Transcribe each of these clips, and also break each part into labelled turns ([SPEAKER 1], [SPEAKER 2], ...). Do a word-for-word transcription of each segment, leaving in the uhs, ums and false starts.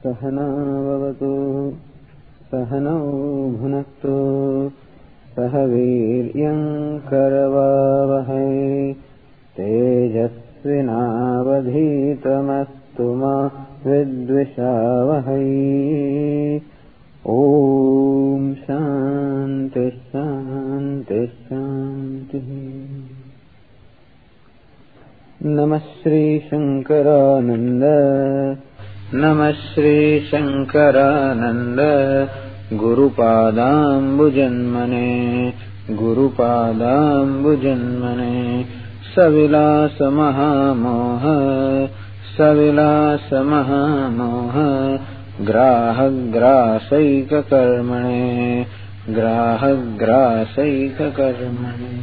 [SPEAKER 1] सहना भवतु सहनौ भुनक्तु सह वीर्यं करवावहै तेजस्विनावधीतमस्तु मा विद्विषावहै। ओम शांति शांति शांति। नमः श्री शंकरानंद नमः Shri Shankaranand गुरुपादाम्बुजन्मने गुरुपादाम्बुजन्मने सविलास महामोह सविलास महामोह ग्राहग्रासैककर्मणे ग्राहग्रासैककर्मणे।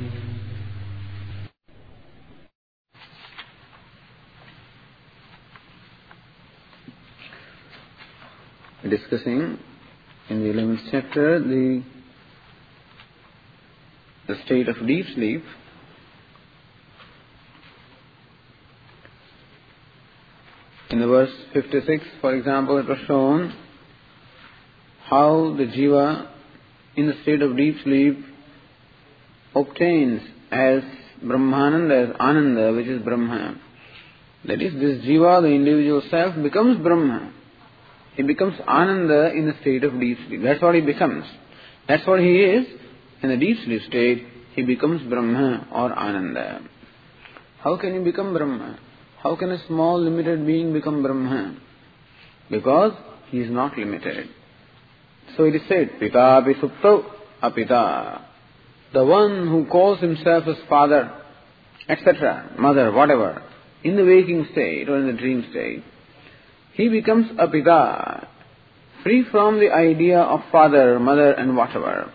[SPEAKER 1] Discussing in the eleventh chapter the the state of deep sleep. In the verse fifty-six, for example, it was shown how the jiva in the state of deep sleep obtains as Brahmananda, as Ananda, which is Brahma. That is, this jiva, the individual self, becomes Brahma. He becomes Ananda in the state of deep sleep. That's what he becomes. That's what he is. In the deep sleep state, he becomes Brahma or Ananda. How can he become Brahma? How can a small limited being become Brahma? Because he is not limited. So it is said, Pita api suptau apita. The one who calls himself as father, et cetera, mother, whatever, in the waking state or in the dream state, he becomes a pita, free from the idea of father, mother and whatever.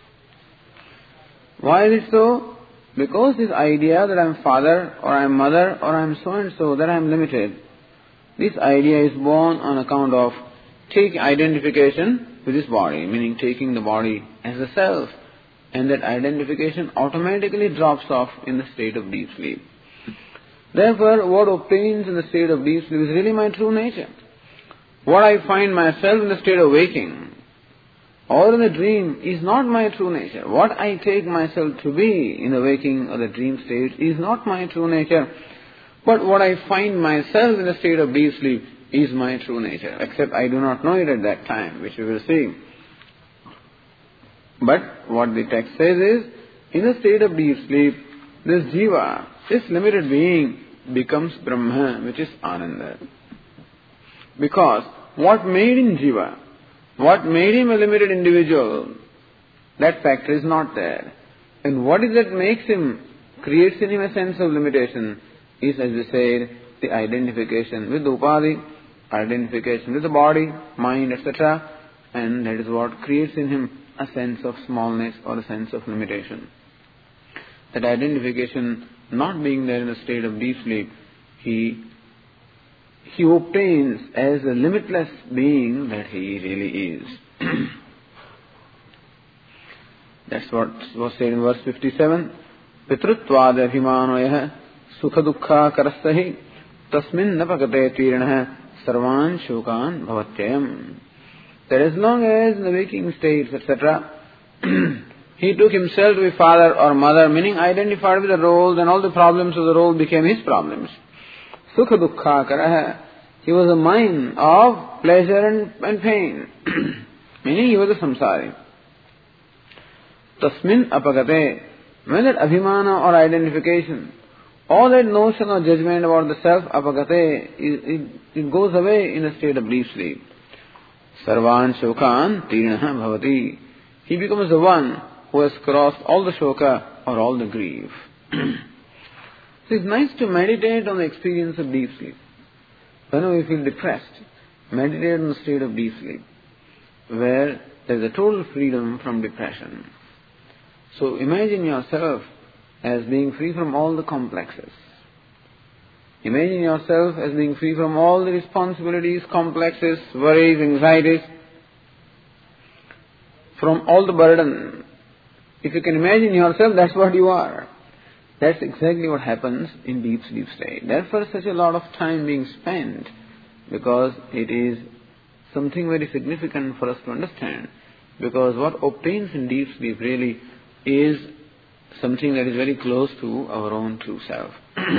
[SPEAKER 1] Why is it so? Because this idea that I am father or I am mother or I am so and so, that I am limited, this idea is born on account of taking identification with this body, meaning taking the body as a self, and that identification automatically drops off in the state of deep sleep. Therefore, what obtains in the state of deep sleep is really my true nature. What I find myself in the state of waking or in the dream is not my true nature. What I take myself to be in the waking or the dream state is not my true nature. But what I find myself in the state of deep sleep is my true nature, except I do not know it at that time, which we will see. But what the text says is, in the state of deep sleep, this jiva, this limited being, becomes Brahma, which is Ananda. Because what made him jiva, what made him a limited individual, that factor is not there. And what is that makes him, creates in him a sense of limitation, is, as we said, the identification with the upadhi, identification with the body, mind, et cetera. And that is what creates in him a sense of smallness or a sense of limitation. That identification not being there in the state of deep sleep, he he obtains as a limitless being that he really is. That's what was said in verse fifty-seven. Pitrutvad abhimanoyah sukha dukkha karastahi tasmin napakate tirnah sarvan shokan bhavatyam. That as long as in the waking states, et cetera, he took himself to be father or mother, meaning identified with the role, then all the problems of the role became his problems. Sukha dukkha karaha. He was a mind of pleasure and, and pain, meaning he was a samsari. Tasmin apagate. When that abhimana or identification, all that notion or judgment about the self, apagate, it, it, it goes away in a state of deep sleep. Sarvan shokan tirnaha bhavati. He becomes the one who has crossed all the shoka or all the grief. So it's nice to meditate on the experience of deep sleep. Whenever you feel depressed, meditate on the state of deep sleep, where there is a total freedom from depression. So imagine yourself as being free from all the complexes. Imagine yourself as being free from all the responsibilities, complexes, worries, anxieties, from all the burden. If you can imagine yourself, that's what you are. That's exactly what happens in deep sleep state. Therefore, such a lot of time being spent, because it is something very significant for us to understand, because what obtains in deep sleep really is something that is very close to our own true self.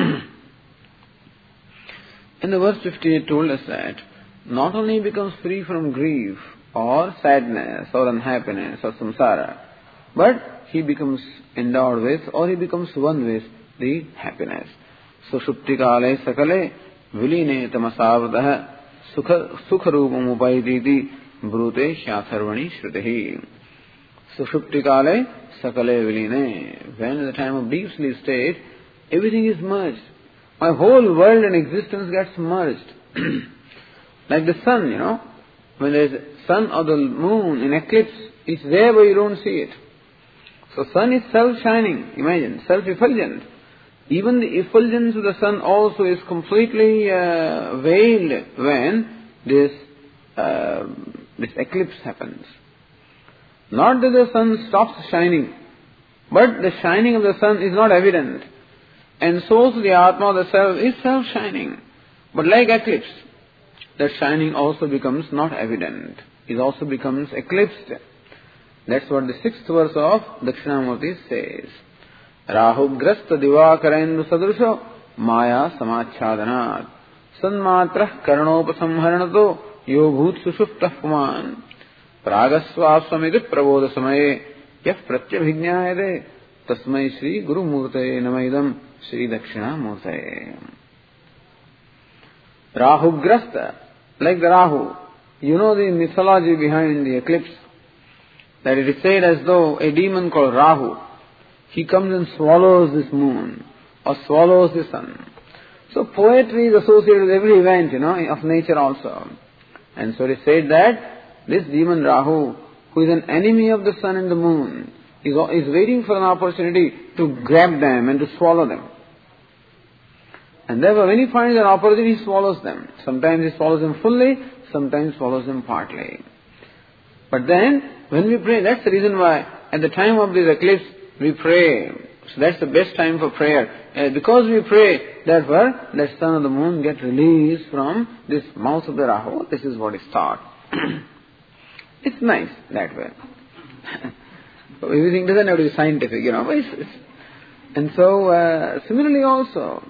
[SPEAKER 1] And the verse fifty-eight told us that not only he becomes free from grief or sadness or unhappiness or samsara, but he becomes endowed with, or he becomes one with, the happiness. Sushupti kale sakale viline tamasavratah sukha rupam upaiditi brute shatharvani shrutihi. Sushupti kale sakale viline. When in the time of deep sleep state, everything is merged. My whole world and existence gets merged. Like the sun, you know. When there is sun or the moon in eclipse, it's there but you don't see it. So sun is self-shining, imagine, self-effulgent. Even the effulgence of the sun also is completely uh, veiled when this, uh, this eclipse happens. Not that the sun stops shining, but the shining of the sun is not evident. And so the Atma, the self, is self-shining. But like eclipse, that shining also becomes not evident. It also becomes eclipsed. That's what the sixth verse of Dakshinamurti says. Rahu grasta divakarendu sadrusho maya samachhadanat sanmatrah karanopasamharanato yo bhut sushuptah puman pragasvapsamidit prabodha samaye yah pratyabhignayade tasmai Sri Guru Murtaye namaidam Sri Dakshinamurtaye. Rahu grasta, like the Rahu. You know the mythology behind the eclipse, that it is said as though a demon called Rahu, he comes and swallows this moon or swallows the sun. So poetry is associated with every event, you know, of nature also. And so it is said that this demon Rahu, who is an enemy of the sun and the moon, is, is waiting for an opportunity to grab them and to swallow them. And therefore when he finds an opportunity, he swallows them. Sometimes he swallows them fully, sometimes swallows them partly. But then, when we pray, that's the reason why at the time of this eclipse, we pray. So that's the best time for prayer. Uh, because we pray, therefore, the sun and the moon get released from this mouth of the Rahu. This is what is taught. It's nice that way. Everything doesn't have to be scientific, you know. But it's, it's, and so, uh, similarly also,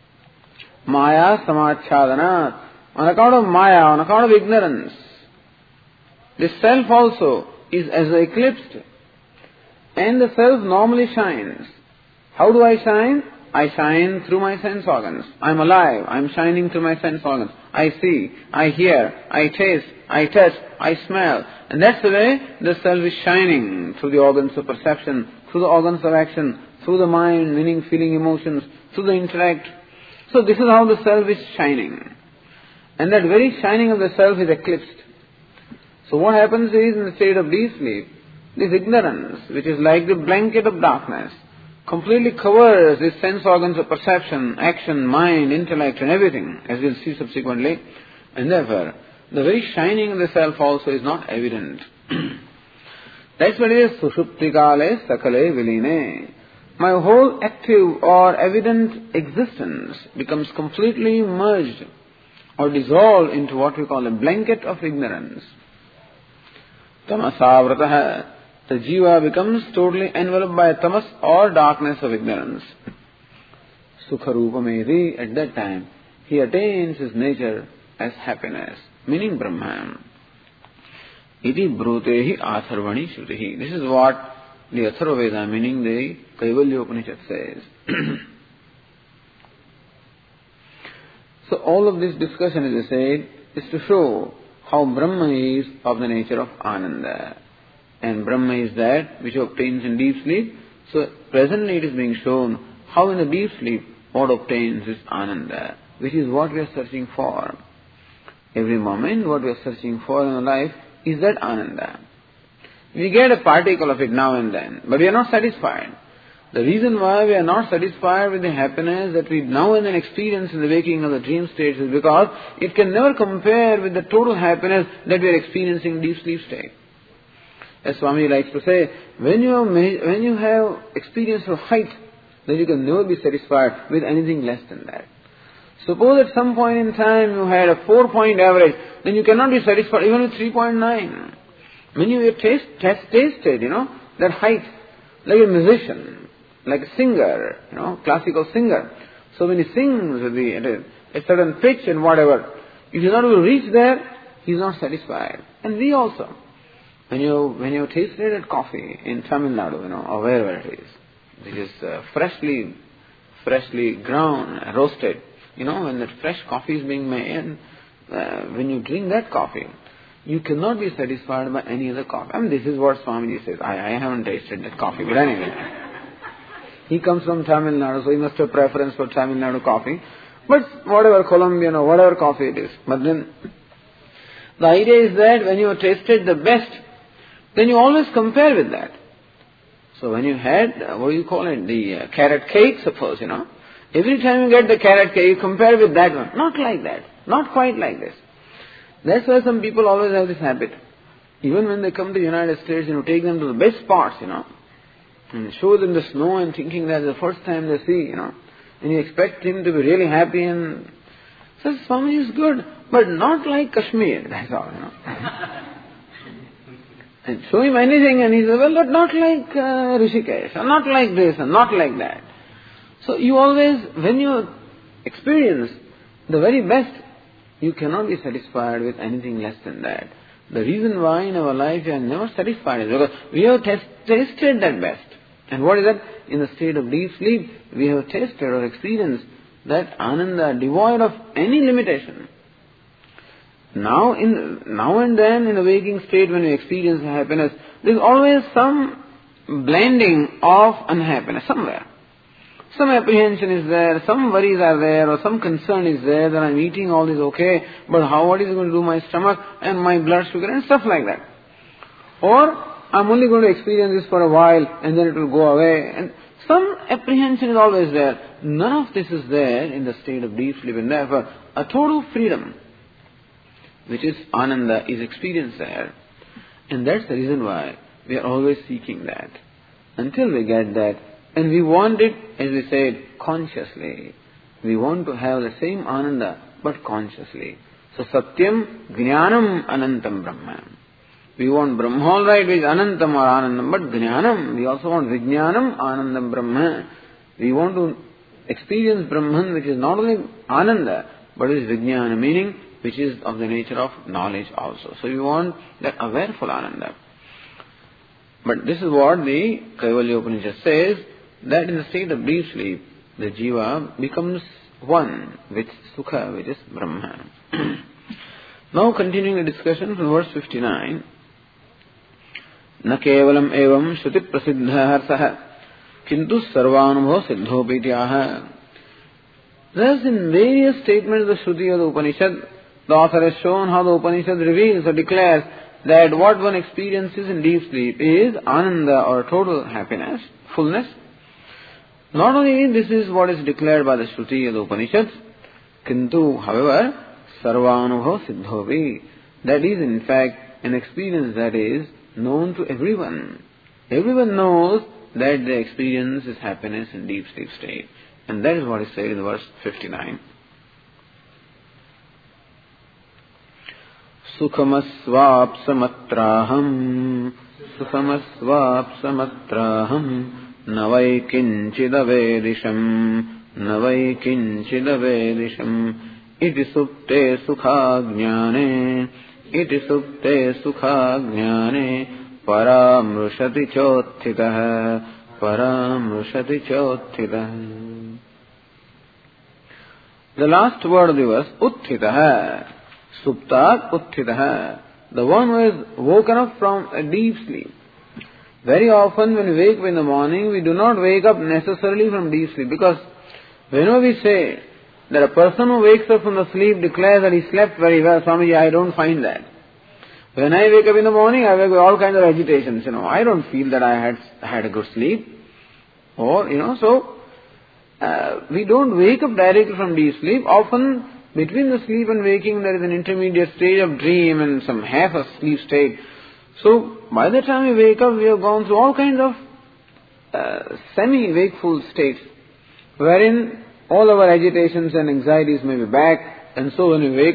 [SPEAKER 1] Maya samachhadanat. On account of Maya, on account of ignorance, the self also is as eclipsed. And the self normally shines. How do I shine? I shine through my sense organs. I'm alive. I'm shining through my sense organs. I see, I hear, I taste, I touch, I smell. And that's the way the self is shining through the organs of perception, through the organs of action, through the mind, meaning, feeling, emotions, through the intellect. So this is how the self is shining. And that very shining of the self is eclipsed. So what happens is, in the state of deep sleep, this ignorance, which is like the blanket of darkness, completely covers the sense organs of perception, action, mind, intellect and everything, as we'll see subsequently. And therefore, the very shining of the self also is not evident. That's what it is, sushupti kale sakale viline. My whole active or evident existence becomes completely merged or dissolved into what we call a blanket of ignorance. Tamasavratah. The jiva becomes totally enveloped by tamas or darkness of ignorance. Sukha rupamedi. At that time, he attains his nature as happiness, meaning Brahman. Iti brutehi atharvani shrutihi. This is what the Atharva Veda, meaning the Kaivalya Upanishad says. So all of this discussion, as I said, is to show how Brahma is of the nature of Ananda. And Brahma is that which obtains in deep sleep. So presently it is being shown how in the deep sleep what obtains is Ananda, which is what we are searching for. Every moment what we are searching for in our life is that Ananda. We get a particle of it now and then, but we are not satisfied. The reason why we are not satisfied with the happiness that we now and then experience in the waking of the dream states is because it can never compare with the total happiness that we are experiencing in deep sleep state. As Swami likes to say, when you have, when you have experience of height, then you can never be satisfied with anything less than that. Suppose at some point in time you had a four-point average, then you cannot be satisfied even with three point nine. When you taste, taste, tasted, you know, that height, like a musician, like a singer, you know, classical singer. So when he sings with the, at a, a certain pitch and whatever, if he's not able to reach there, he's not satisfied. And we also, when you when you tasted at coffee in Tamil Nadu, you know, or wherever it is, which is uh, freshly, freshly ground, roasted, you know, when that fresh coffee is being made, uh, when you drink that coffee, you cannot be satisfied by any other coffee. I mean, this is what Swamiji says. I, I haven't tasted that coffee, but anyway. He comes from Tamil Nadu, so he must have preference for Tamil Nadu coffee. But whatever, Colombian or whatever coffee it is. But then, the idea is that when you have tasted the best, then you always compare with that. So when you had, uh, what do you call it, the uh, carrot cake, suppose, you know. Every time you get the carrot cake, you compare with that one. Not like that. Not quite like this. That's why some people always have this habit. Even when they come to the United States, you know, take them to the best spots, you know, and show them the snow and thinking that's the first time they see, you know, and you expect him to be really happy and says, Swami is good, but not like Kashmir, that's all, you know. And show him anything and he says, well, but not like uh, Rishikesh, or not like this, and not like that. So you always, when you experience the very best, you cannot be satisfied with anything less than that. The reason why in our life we are never satisfied is because we have test, tasted that best. And what is that? In the state of deep sleep, we have tasted or experienced that ananda devoid of any limitation. Now, in now and then in the waking state when we experience happiness, there is always some blending of unhappiness somewhere. Some apprehension is there, some worries are there, or some concern is there that I'm eating all this okay, but how, what is it going to do my stomach and my blood sugar and stuff like that. Or I'm only going to experience this for a while and then it will go away. And some apprehension is always there. None of this is there in the state of deep sleep, and therefore a total freedom, which is ananda, is experienced there. And that's the reason why we are always seeking that. Until we get that, and we want it, as we said, consciously. We want to have the same ananda, but consciously. So Satyam, Jnanam, Anantam, Brahma. We want Brahma, all right, which is Anantam or Anandam, but Jnanam, we also want Vijnanam, Anandam, Brahma. We want to experience Brahman, which is not only Ananda, but is Vijnana, meaning which is of the nature of knowledge also. So we want that awareful Ananda. But this is what the Kaivalya Upanishad says, that in the state of deep sleep, the jiva becomes one with Sukha, which is Brahma. Now continuing the discussion from verse fifty-nine. Na kevalam evam shruti prasiddha harsaha kintu sarvanubhava siddhopi ityaha. Thus in various statements of the Shruti of the Upanishad, the author has shown how the Upanishad reveals or declares that what one experiences in deep sleep is ananda or total happiness, fullness. Not only this is what is declared by the Shruti of the Upanishads, kintu, however, sarvanubhava siddhopi, that is in fact an experience that is known to everyone. Everyone knows that the experience is happiness in deep sleep state. And that is what is said in verse fifty-nine. Sukhamasvapsamatraham Sukhamasvapsamatraham Navai kinchidavedisham Navai kinchidavedisham Iti supte sukha jnane Iti supte sukha jnane Paramrushati chothitaha Paramrushati chothitaha. The last word of the verse, Utthitaha, Suptat Utthitaha, the one who is woken up from a deep sleep. Very often when we wake up in the morning, we do not wake up necessarily from deep sleep, because whenever we say that a person who wakes up from the sleep declares that he slept very well, Swamiji, I don't find that. When I wake up in the morning, I wake with all kinds of agitations, you know, I don't feel that I had had a good sleep. Or, you know, so Uh, we don't wake up directly from deep sleep. Often, between the sleep and waking, there is an intermediate stage of dream and some half a sleep state. So, by the time we wake up, we have gone through all kinds of uh, semi-wakeful states, wherein all our agitations and anxieties may be back, and so when we wake up,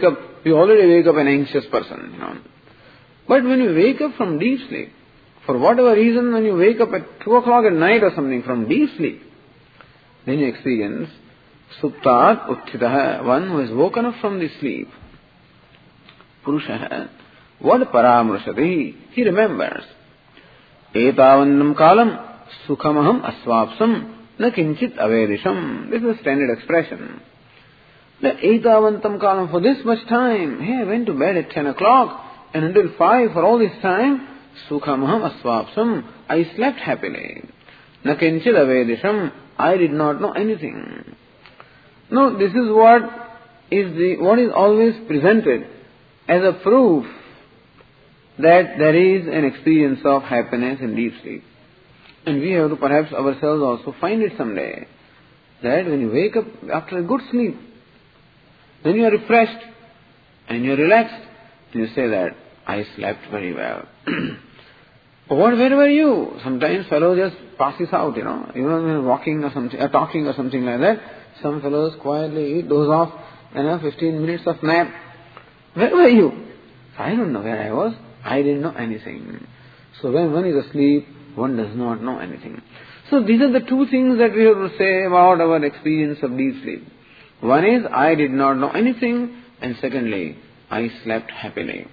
[SPEAKER 1] we already wake up an anxious person, you know. But when you wake up from deep sleep, for whatever reason, when you wake up at two o'clock at night or something from deep sleep, then you experience suptat utthitaha, one who has woken up from the sleep. Purushaha, what paramrashati, he remembers. Etavannam kalam sukhamaham asvapsam na kinchit avedisham. This is a standard expression. That etavantam kalam, for this much time, hey, I went to bed at ten o'clock, and until five, for all this time, sukhamaham asvapsam, I slept happily. Na kinchit avedisham, I did not know anything. Now, this is what is the what is always presented as a proof that there is an experience of happiness in deep sleep. And we have to perhaps ourselves also find it someday. That when you wake up after a good sleep, then you are refreshed and you are relaxed, and you say that, I slept very well. But what, where were you? Sometimes fellow just passes out, you know, even when you're walking or something, or talking or something like that. Some fellows quietly doze off, you know, fifteen minutes of nap. Where were you? I don't know where I was. I didn't know anything. So when one is asleep, one does not know anything. So these are the two things that we have to say about our experience of deep sleep. One is, I did not know anything, and secondly, I slept happily.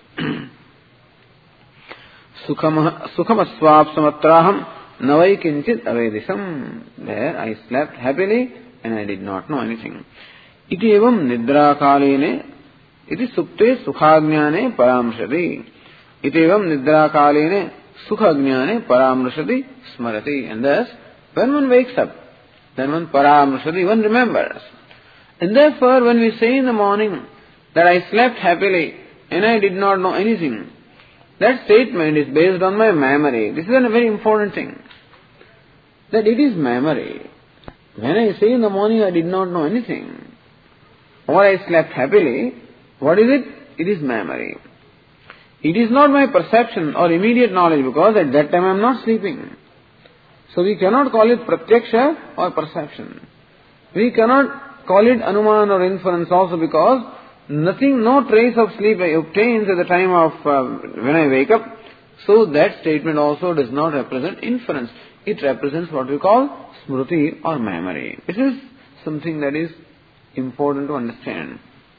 [SPEAKER 1] Sukham aswapsamatraham navai kinchit avedisham. There I slept happily and I did not know anything. Iti evam nidra kaline iti supte sukhajnane paramrashati. Iti evam nidra kaline sukhajnane paramrashati smarati. And thus, when one wakes up, then one paramrashati, one remembers. And therefore, when we say in the morning that I slept happily and I did not know anything, that statement is based on my memory. This is a very important thing. That it is memory. When I say in the morning I did not know anything, or I slept happily, what is it? It is memory. It is not my perception or immediate knowledge, because at that time I am not sleeping. So we cannot call it pratyaksha or perception. We cannot call it anuman or inference also, because nothing, no trace of sleep obtains at the time of uh, when I wake up. So that statement also does not represent inference. It represents what we call smruti or memory. This is something that is important to understand.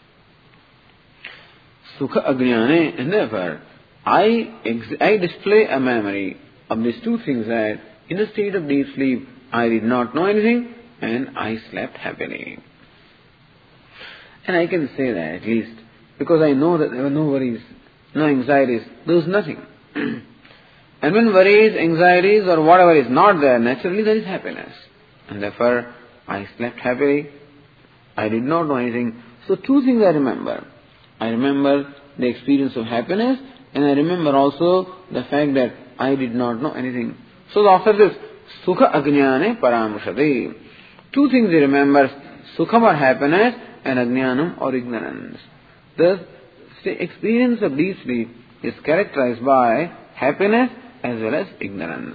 [SPEAKER 1] Sukha ajnane, and therefore I, ex- I display a memory of these two things, that in a state of deep sleep I did not know anything and I slept happily. And I can say that at least because I know that there were no worries, no anxieties, there was nothing. And when worries, anxieties or whatever is not there, naturally there is happiness. And therefore I slept happily, I did not know anything. So two things I remember. I remember the experience of happiness, and I remember also the fact that I did not know anything. So after this, sukha ajnane paramrashati. Two things he remembers, sukham or happiness, and ajnanam or ignorance. Thus, the experience of deep sleep is characterized by happiness as well as ignorance.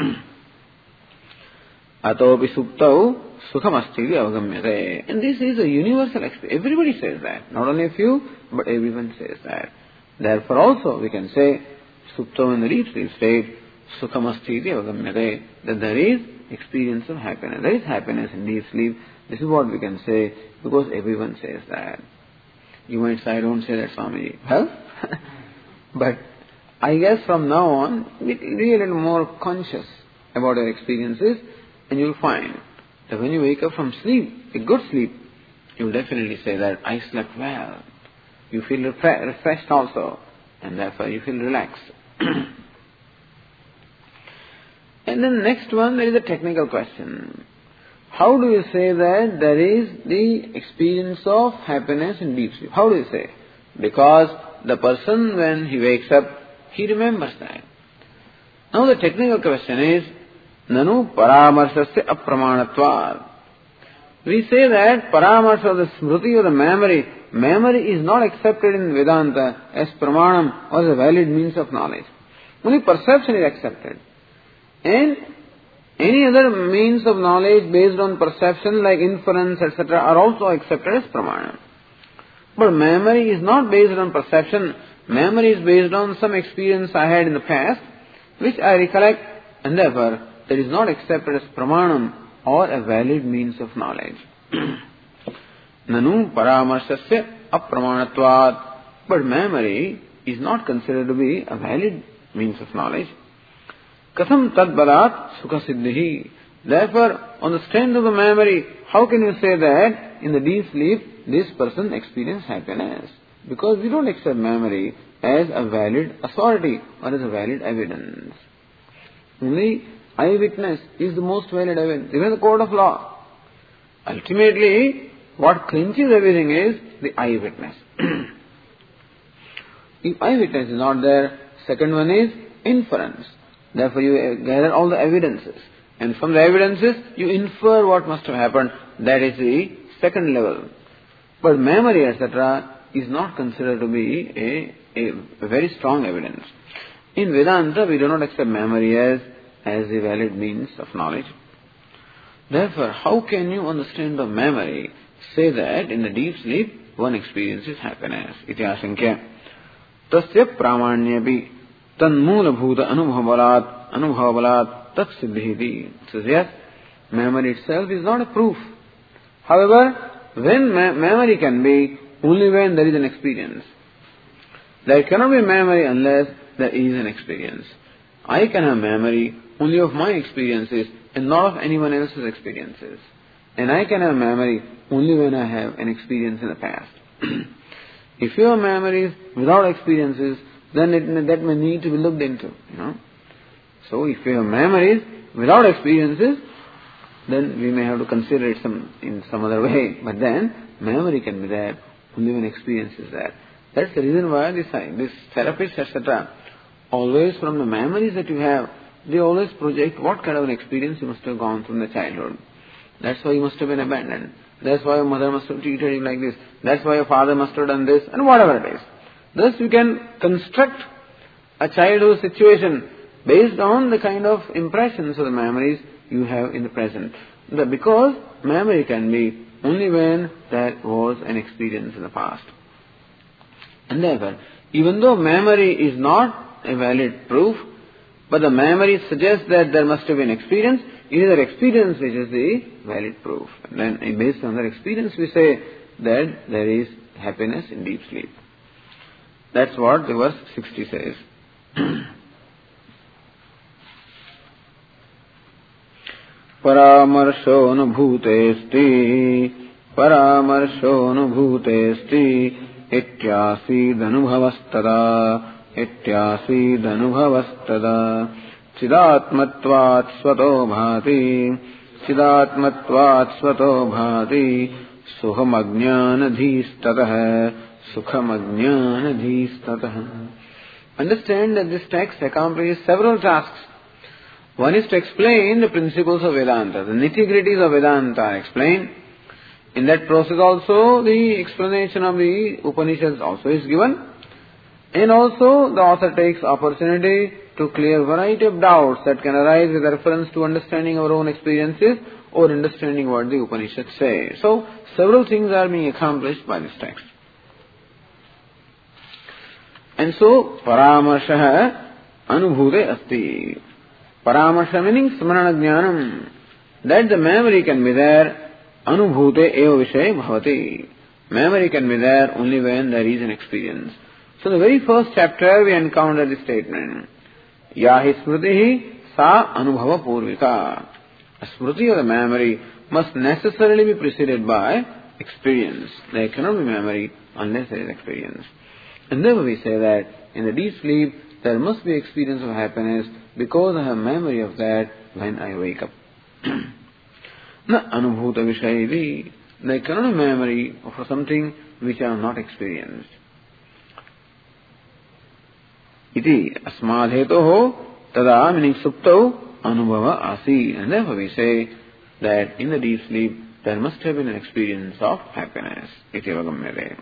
[SPEAKER 1] Atopi suptau sukham astiti avagamyate. And this is a universal experience. Everybody says that. Not only a few, but everyone says that. Therefore also we can say, suptau in the deep sleep state, sukham astiti avagamyate. That there is experience of happiness. There is happiness in deep sleep. This is what we can say, because everyone says that. You might say, I don't say that, Swamiji. Well, but I guess from now on, be a little more conscious about your experiences, and you'll find that when you wake up from sleep, a good sleep, you'll definitely say that I slept well. You feel refre- refreshed also, and therefore you feel relaxed. And then next one, there is a technical question. How do you say that there is the experience of happiness in deep sleep? How do you say? Because the person, when he wakes up, he remembers that. Now the technical question is, nanu paramarsasya apramanatvad. We say that paramarsha, the smruti or the memory, memory is not accepted in Vedanta as pramanam or as a valid means of knowledge. Only perception is accepted. And any other means of knowledge based on perception like inference, et cetera are also accepted as pramana. But memory is not based on perception. Memory is based on some experience I had in the past, which I recollect, and therefore that is not accepted as pramanam or a valid means of knowledge. Nanu paramarshasya apramanatvat. But memory is not considered to be a valid means of knowledge. Katham tad balat sukha siddhihi. Therefore, on the strength of the memory, how can you say that in the deep sleep this person experienced happiness? Because we don't accept memory as a valid authority or as a valid evidence. Only eyewitness is the most valid evidence, even the court of law. Ultimately, what clinches everything is the eyewitness. If eyewitness is not there, second one is inference. Therefore you gather all the evidences. And from the evidences, you infer what must have happened. That is the second level. But memory, et cetera, is not considered to be a, a, a very strong evidence. In Vedanta, we do not accept memory as, as a valid means of knowledge. Therefore, how can you, on the strength of memory, say that in the deep sleep, one experiences happiness? Iti asankya. Tasya pramanyabhi tanmoola anubhavalat anubhavalat tat siddhiti. Says yes, memory itself is not a proof. However, when me- memory can be only when there is an experience. There cannot be memory unless there is an experience. I can have memory only of my experiences and not of anyone else's experiences. And I can have memory only when I have an experience in the past. If you have memories without experiences, then it, that may need to be looked into. You know. So if you have memories without experiences, then we may have to consider it some in some other way. But then memory can be there only when experience is there. That's the reason why this this therapists, et cetera, always from the memories that you have, they always project what kind of an experience you must have gone through in the childhood. That's why you must have been abandoned. That's why your mother must have treated you like this. That's why your father must have done this, and whatever it is. Thus you can construct a childhood situation based on the kind of impressions or the memories you have in the present. Because memory can be only when there was an experience in the past. And therefore, even though memory is not a valid proof, but the memory suggests that there must have been experience, it is that experience which is the valid proof. And then based on that experience we say that there is happiness in deep sleep. That's what the verse sixty says. Paramarsho nubhutesti Paramarsho nubhutesti Ityasi danubhavastada Ityasi danubhavastada Chidatmatvat svato bhati Chidatmatvat svato bhati Sukham ajnanadhistatah Sukham ajnanadhistatah. Understand that this text accomplishes several tasks. One is to explain the principles of Vedanta. The nitty-gritties of Vedanta are explained. In that process also, the explanation of the Upanishads also is given. And also, the author takes opportunity to clear a variety of doubts that can arise with reference to understanding our own experiences or understanding what the Upanishads say. So, several things are being accomplished by this text. And so, paramarsha anubhute asti. Paramarsha meaning smarana jnanam. That the memory can be there, anubhute eva vishay bhavati. Memory can be there only when there is an experience. So the very first chapter we encounter this statement. Yahi smritihi sa anubhava purvika. A smriti or the memory must necessarily be preceded by experience. There cannot be memory unless there is experience. And then we say that in the deep sleep there must be experience of happiness because I have memory of that when I wake up. Na anubhuta vishayidi. There cannot be memory of something which I have not experienced. Iti asmadhetoho tada meaning supto anubhava asi. And therefore we say that in the deep sleep there must have been an experience of happiness. Iti avagamyate.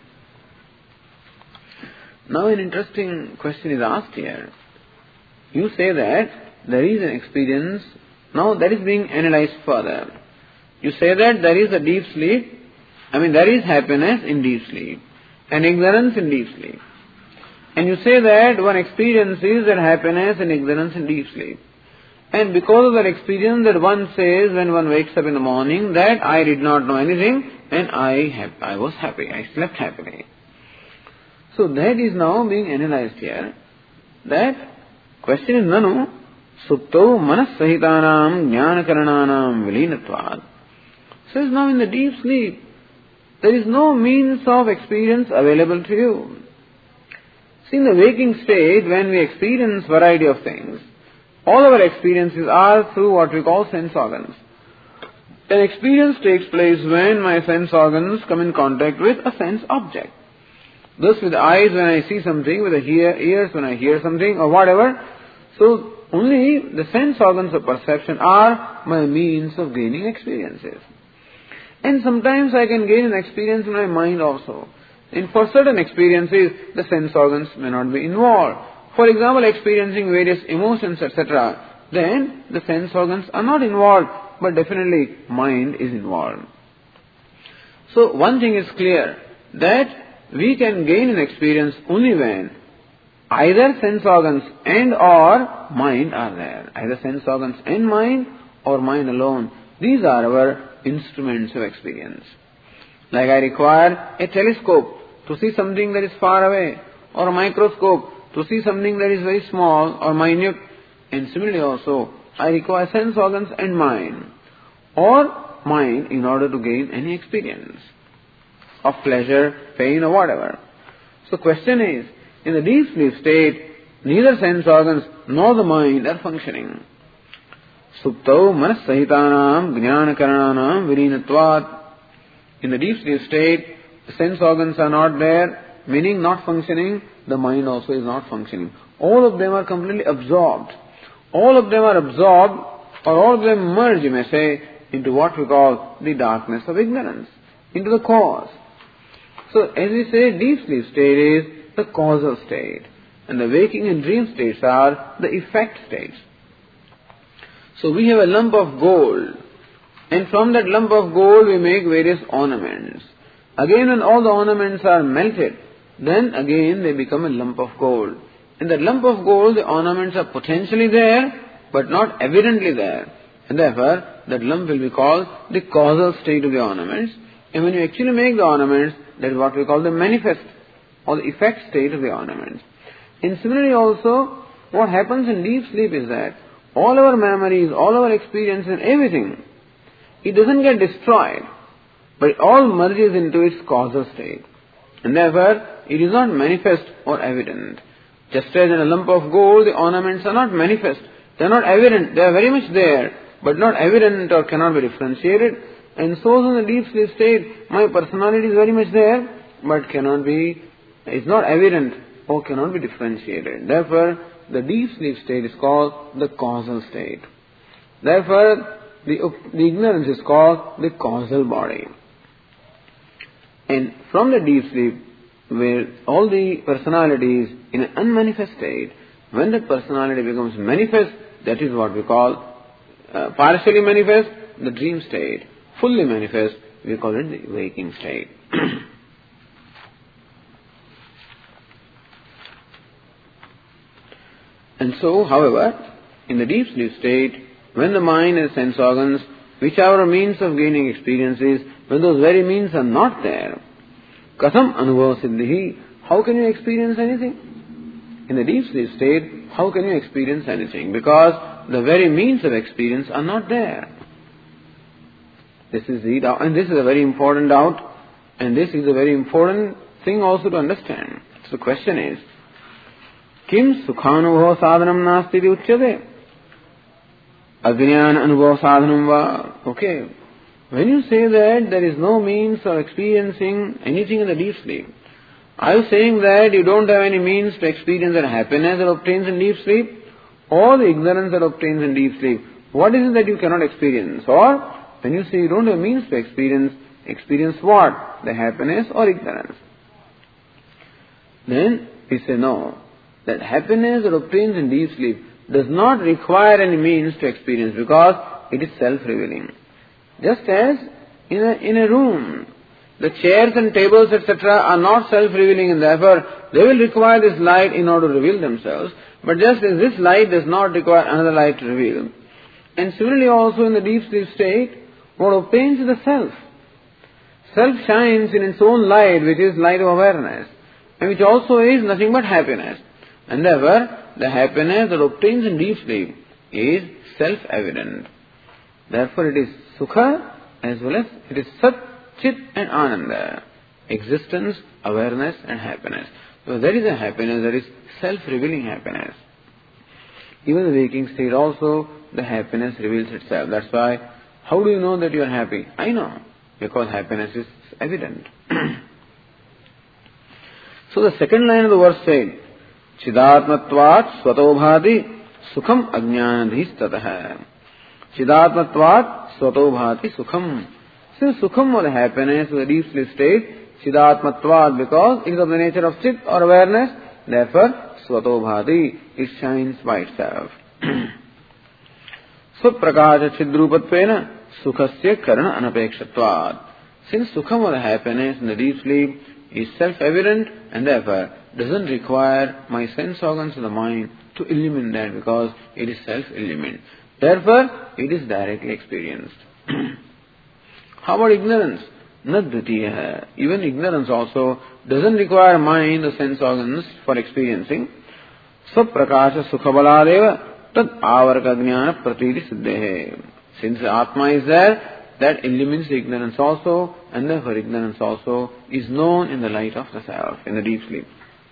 [SPEAKER 1] Now an interesting question is asked here. You say that there is an experience, now that is being analyzed further. You say that there is a deep sleep, I mean there is happiness in deep sleep. and ignorance in deep sleep. And you say that one experiences that happiness and ignorance in deep sleep. And because of that experience that one says when one wakes up in the morning that I did not know anything and I have, I was happy, I slept happily. So that is now being analyzed here. That question is nanu supto manas sahitanam jnana karananam vilinatvad. Says now in the deep sleep there is no means of experience available to you. See, in the waking state when we experience variety of things, all our experiences are through what we call sense organs. An experience takes place when my sense organs come in contact with a sense object. Thus with the eyes when I see something, with the ear, ears when I hear something or whatever. So only the sense organs of perception are my means of gaining experiences. And sometimes I can gain an experience in my mind also. And for certain experiences, the sense organs may not be involved. For example, experiencing various emotions, et cetera, then the sense organs are not involved, but definitely mind is involved. So one thing is clear, that we can gain an experience only when either sense organs and or mind are there. Either sense organs and mind or mind alone. These are our instruments of experience. Like I require a telescope to see something that is far away, or a microscope to see something that is very small or minute. And similarly also, I require sense organs and mind, or mind in order to gain any experience of pleasure, pain or whatever. So question is, in the deep sleep state, neither sense organs nor the mind are functioning. Suptau manas sahitanam jnana karananam virinatvat. In the deep sleep state, the sense organs are not there, meaning not functioning, the mind also is not functioning. All of them are completely absorbed. All of them are absorbed, or all of them merge, you may say, into what we call the darkness of ignorance, into the cause. So, as we say, deep sleep state is the causal state, and the waking and dream states are the effect states. So, we have a lump of gold, and from that lump of gold we make various ornaments. Again, when all the ornaments are melted, then again they become a lump of gold. In that lump of gold, the ornaments are potentially there, but not evidently there. And therefore, that lump will be called the causal state of the ornaments. And when you actually make the ornaments, that is what we call the manifest or the effect state of the ornaments. And similarly also, what happens in deep sleep is that all our memories, all our experiences and everything, it doesn't get destroyed, but it all merges into its causal state. And therefore, it is not manifest or evident. Just as in a lump of gold, the ornaments are not manifest. They are not evident. They are very much there, but not evident or cannot be differentiated. And so in the deep sleep state, my personality is very much there, but cannot be, is not evident or cannot be differentiated. Therefore, the deep sleep state is called the causal state. Therefore, the, the ignorance is called the causal body. And from the deep sleep, where all the personalities in an unmanifest state, when that personality becomes manifest, that is what we call uh, partially manifest, the dream state. Fully manifest, we call it the waking state. And so, however, in the deep sleep state, when the mind and sense organs, which are our means of gaining experiences, when those very means are not there, katham anubhava siddhihi, how can you experience anything? In the deep sleep state, how can you experience anything? Because the very means of experience are not there. This is the doubt, and this is a very important doubt, and this is a very important thing also to understand. So the question is, Kim sukhanubhava sadhanam nasti iti uchyate? Ajnana anubhava sadhanam va? Okay. When you say that there is no means of experiencing anything in the deep sleep, are you saying that you don't have any means to experience the happiness that obtains in deep sleep, or the ignorance that obtains in deep sleep? What is it that you cannot experience? Or, when you say you don't have means to experience, experience what? The happiness or ignorance? Then, we say no. That happiness that obtains in deep sleep does not require any means to experience, because it is self-revealing. Just as in a, in a room, The chairs and tables, et cetera are not self-revealing, and therefore they will require this light in order to reveal themselves. But just as this light does not require another light to reveal. And similarly also in the deep sleep state, what obtains is the self. Self shines in its own light, which is light of awareness, and which also is nothing but happiness. And therefore, the happiness that obtains in deep sleep is self-evident. Therefore, it is Sukha as well as it is Sat, Chit and Ananda. Existence, awareness and happiness. So there is a happiness that is self-revealing happiness. Even the waking state also, the happiness reveals itself. That's why, how do you know that you are happy? I know, because happiness is evident. So the second line of the verse said, Chidatmatvat Svatobhati Sukham Ajnanadhistataha. Chidatmatvat Svatobhati Sukham. Since Sukham or the happiness of the deep sleep state, Chidatmatvat, because it is of the nature of Chit or awareness, therefore Svatobhati, it shines by itself. Suprakasha Chidrupatpena Sukhasya Karana Anapekshatvat. Since Sukham or the happiness in the deep sleep is self-evident and therefore doesn't require my sense organs of the mind to illumine that, because it is self-illumined. Therefore, it is directly experienced. How about ignorance? Nadvitiya. Even ignorance also doesn't require mind or sense organs for experiencing. Svaprakasha sukhabaladeva tad avaraka jnana pratiti siddhehe. Since the Atma is there, that illumines the ignorance also, and therefore ignorance also is known in the light of the self, in the deep sleep.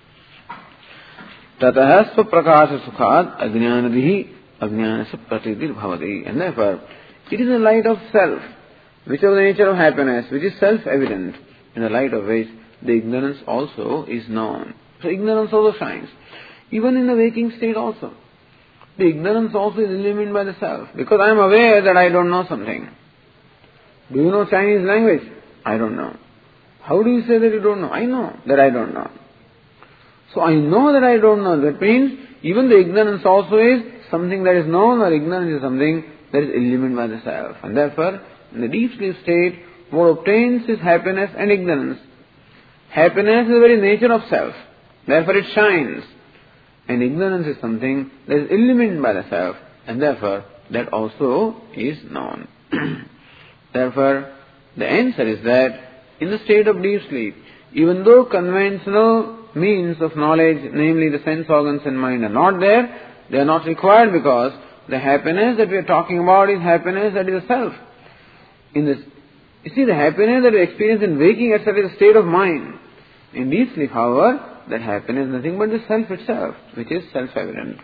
[SPEAKER 1] Tataha svaprakasha sukhat ajnanadihi ajnanasa pratitir bhavati. And therefore, it is the light of self, which is the nature of happiness, which is self-evident, in the light of which the ignorance also is known. So ignorance also shines. Even in the waking state also. The ignorance also is illumined by the self, because I am aware that I don't know something. Do you know Chinese language? I don't know. How do you say that you don't know? I know that I don't know. So I know that I don't know. That means even the ignorance also is something that is known, or ignorance is something that is illumined by the self. And therefore, in the deep sleep state, what obtains is happiness and ignorance. Happiness is the very nature of self. Therefore it shines. And ignorance is something that is illumined by the self. And therefore, that also is known. Therefore, the answer is that in the state of deep sleep, even though conventional means of knowledge, namely the sense organs and mind, are not there, they are not required, because the happiness that we are talking about is happiness that is a self. In this, you see, the happiness that we experience in waking itself is a state of mind. In deep sleep, however, that happiness is nothing but the self itself, which is self-evident.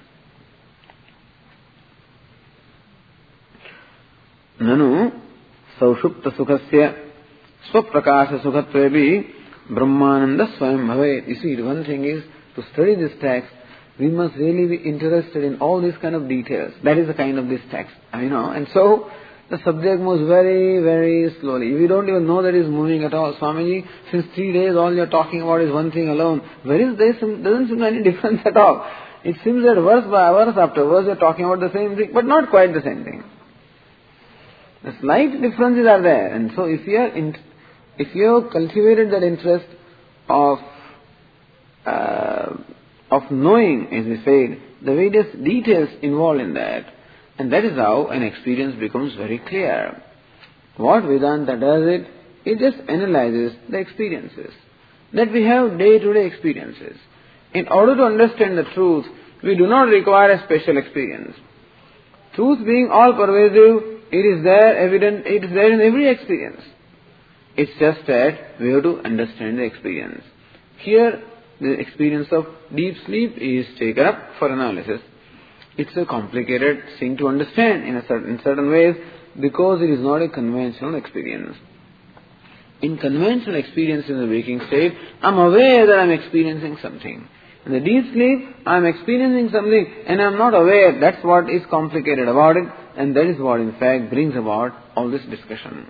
[SPEAKER 1] Nanu Saushupta Sukhasya Swaprakasha Sukhatvebi Brahmananda Swayam Bhavet. You see, one thing is, to study this text, we must really be interested in all these kind of details. That is the kind of this text, I know. And so, the subject moves very, very slowly. We don't even know that it is moving at all. Swamiji, since three days all you are talking about is one thing alone. Where is there? Doesn't seem any difference at all. It seems that verse by verse after verse you are talking about the same thing, but not quite the same thing. The slight differences are there, and so if you are in, if you have cultivated that interest of uh, of knowing, as we said, the various details involved in that, and that is how an experience becomes very clear. What Vedanta does it, it just analyzes the experiences that we have day-to-day experiences. In order to understand the truth, we do not require a special experience. Truth being all-pervasive, it is there, evident, it is there in every experience. It's just that we have to understand the experience. Here, the experience of deep sleep is taken up for analysis. It's a complicated thing to understand in a certain, in certain ways, because it is not a conventional experience. In conventional experience in the waking state, I'm aware that I'm experiencing something. In the deep sleep, I'm experiencing something and I'm not aware. That's what is complicated about it, and that is what in fact brings about all this discussion.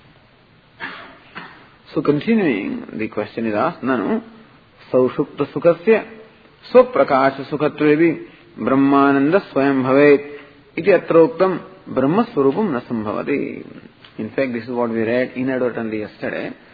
[SPEAKER 1] So continuing, the question is asked, Nanu, Saushupta Sukhasya Swaprakasha Sukhatvebi Brahmananda Swayam Bhavet Iti Atroktam Brahma Swarupam Nasambhavati. In fact, this is what we read inadvertently yesterday.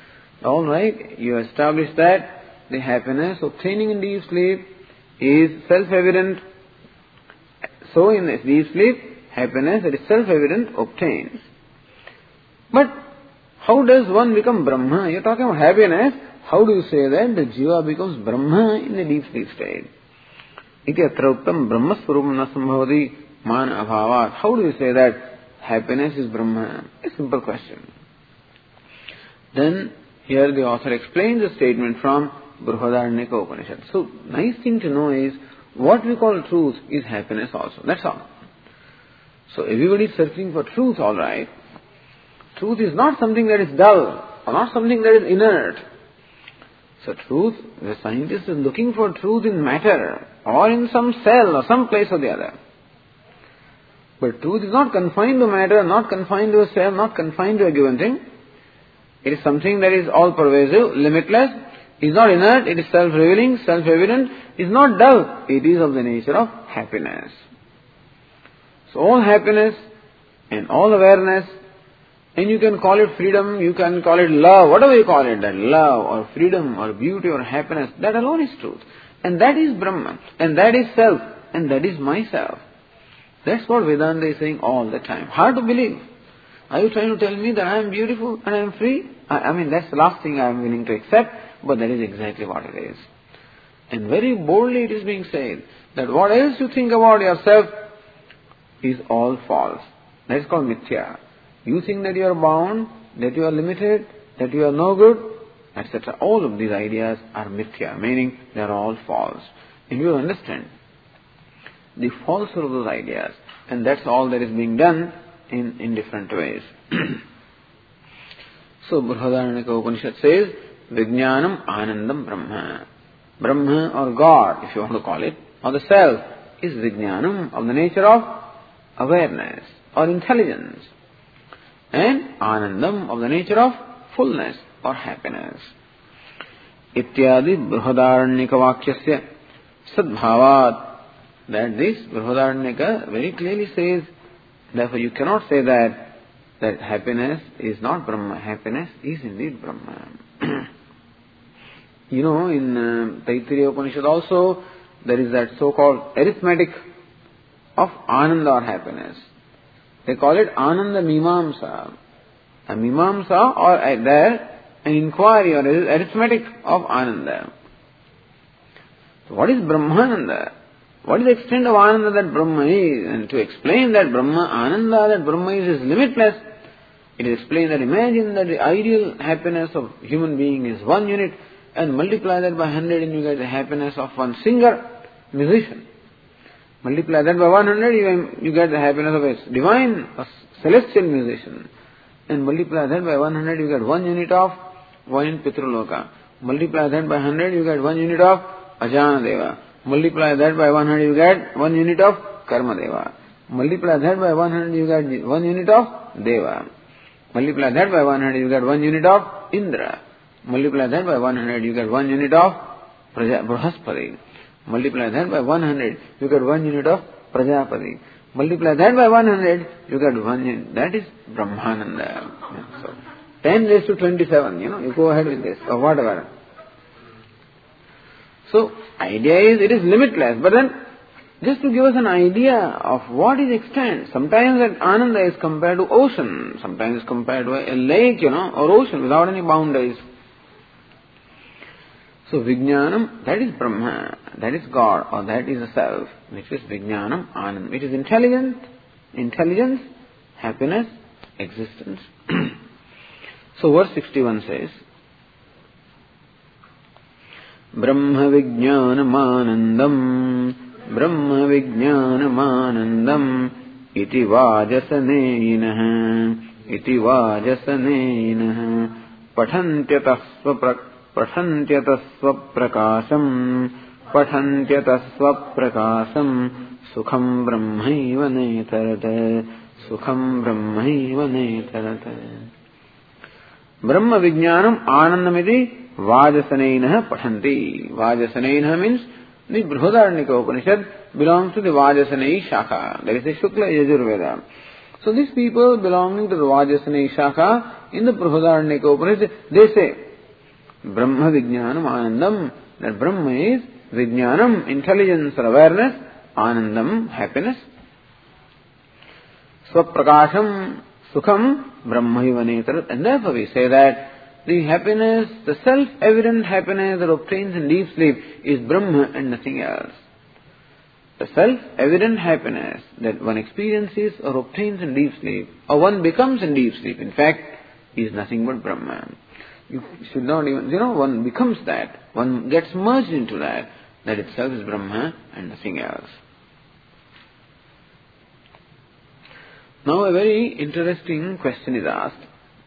[SPEAKER 1] All right, you establish that the happiness obtaining in deep sleep is self-evident. So in this deep sleep, happiness that is self-evident obtains. But how does one become Brahma? You are talking about happiness. How do you say that the jiva becomes Brahma in the deep sleep state? Iti atra uttam Brahma swarupam na sambhavati man abhavat. How do you say that happiness is Brahma? A simple question. Then here the author explains the statement from Brihadaranyaka Upanishad. So, nice thing to know is, what we call truth is happiness also. That's all. So, everybody is searching for truth, all right. Truth is not something that is dull, or not something that is inert. So, truth, the scientist is looking for truth in matter, or in some cell, or some place or the other. But truth is not confined to matter, not confined to a cell, not confined to a given thing. It is something that is all-pervasive, limitless. It is not inert, it is self-revealing, self-evident. It is not dull. It is of the nature of happiness. So all happiness and all awareness, and you can call it freedom, you can call it love, whatever you call it, that love or freedom or beauty or happiness, that alone is truth. And that is Brahman, and that is self, and that is myself. That's what Vedanta is saying all the time. Hard to believe. Are you trying to tell me that I am beautiful and I am free? I, I mean, that's the last thing I am willing to accept, but that is exactly what it is. And very boldly it is being said that what else you think about yourself is all false. That is called mithya. You think that you are bound, that you are limited, that you are no good, et cetera. All of these ideas are mithya, meaning they are all false. And you understand the falsehood of those ideas. And that's all that is being done in, in different ways. So, Brihadaranyaka Upanishad says, Vijnanam Anandam Brahma. Brahma or God, if you want to call it, or the self, is Vijnanam of the nature of awareness or intelligence. And Anandam of the nature of fullness or happiness. Ityadi Brihadaranyaka Vakyasya Sadbhavat. That this Brihadaranyaka very clearly says, therefore you cannot say that that happiness is not Brahma. Happiness is indeed Brahma. You know, in uh, Taittiriya Upanishad also, there is that so-called arithmetic of Ananda or happiness. They call it Ananda Mimamsa. A Mimamsa or uh, there, an inquiry or arithmetic of Ananda. So what is Brahmananda? What is the extent of Ananda that Brahma is? And to explain that Brahma, Ananda that Brahma is, is limitless, it is explained that imagine that the ideal happiness of human being is one unit, and multiply that by hundred and you get the happiness of one singer, musician. Multiply that by one hundred, you, you get the happiness of a divine, a celestial musician. And multiply that by one hundred, you get one unit of one in Pitraloka. Multiply that by one hundred, you get one unit of Ajana Deva. Multiply that by one hundred, you get one unit of Karma Deva. Multiply that by one hundred, you get one unit of Deva. Multiply that by one hundred, you get one unit of Indra. Multiply that by one hundred, you get one unit of Brahaspati. Multiply that by one hundred, you get one unit of Prajapati. Multiply that by one hundred, you get one unit. That is Brahmananda. So, ten raised to twenty-seven, you know, you go ahead with this, or whatever. So, idea is, it is limitless, but then, just to give us an idea of what is extent, sometimes that Ananda is compared to ocean, sometimes it's compared to a lake, you know, or ocean without any boundaries. So, Vijnanam, that is Brahma, that is God, or that is the self, which is Vijnanam, Anand, which is intelligent, intelligence, happiness, existence. So, verse sixty-one says, Brahma Vijnanamanandam, Brahma Vijnanamanandam, iti vajasanenah, iti vajasanenah, patantyatasva patantyatasva prakasam, patantyatasva prakasam, sukham brahmaiva netarata, sukham brahmaiva netarata. Brahma Vijnanam Anandamiti Vajasanenah Pathanti. Vajasanenah means the Brihadaranyaka Upanishad belongs to the Vajasanei Shakha. That is the Shukla Yajurveda. So these people belonging to the Vajasanei Shakha in the Brihadaranyaka Upanishad, they say Brahma Vijnanam Anandam. That Brahma is Vijnanam, intelligence or awareness, Anandam, happiness. Swaprakasham Sukham Brahmaiva Netar. And therefore we say that the happiness, the self-evident happiness that obtains in deep sleep is Brahma and nothing else. The self-evident happiness that one experiences or obtains in deep sleep, or one becomes in deep sleep, in fact, is nothing but Brahma. You should not even, you know, one becomes that, one gets merged into that, that itself is Brahma and nothing else. Now a very interesting question is asked.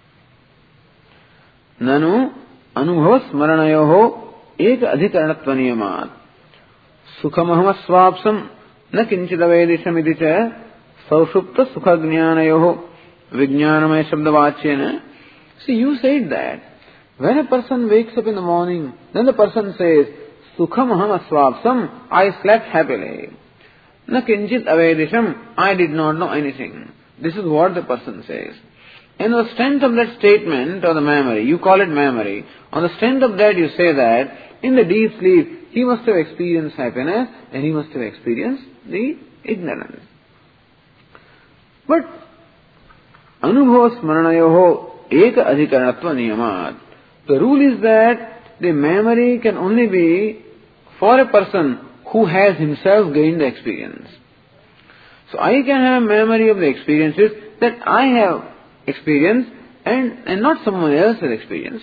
[SPEAKER 1] Nanu anubhava smaranayoho ek adhikaranatva niyamat sukhamaham swapsam na kinchidavedi cha saushupta sukhajnanayoho vijnanamaya shabdavachyena. See, you said that when a person wakes up in the morning, then the person says, Sukhamaham aswapsam, I slept happily. Na kinchit avedisham, I did not know anything. This is what the person says. And on the strength of that statement or the memory, you call it memory, on the strength of that you say that in the deep sleep he must have experienced happiness and he must have experienced the ignorance. But anubhava smaranayoho eka adhikaranatva niyamat. The rule is that the memory can only be for a person who has himself gained the experience. So I can have memory of the experiences that I have experienced and, and not someone else has experienced.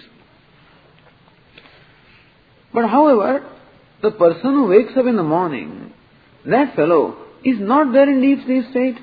[SPEAKER 1] But however, the person who wakes up in the morning, that fellow is not there in deep sleep state.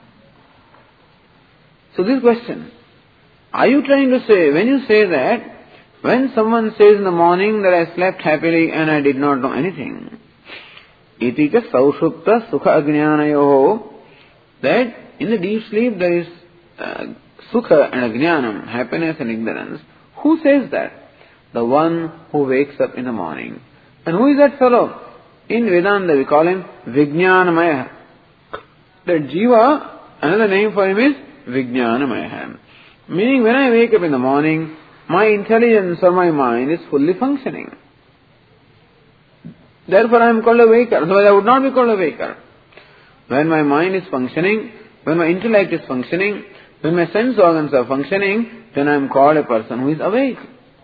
[SPEAKER 1] So this question, are you trying to say, when you say that, when someone says in the morning that I slept happily and I did not know anything, itika saushupta sukha ajnanayoho, that in the deep sleep there is uh, sukha and ajnanam, happiness and ignorance. Who says that? The one who wakes up in the morning. And who is that fellow? In Vedanta we call him Vijnanamaya. That Jiva, another name for him is Vijnanamaya. Meaning when I wake up in the morning, my intelligence or my mind is fully functioning. Therefore I am called a waker, otherwise I would not be called a waker. When my mind is functioning, when my intellect is functioning, when my sense organs are functioning, then I am called a person who is awake.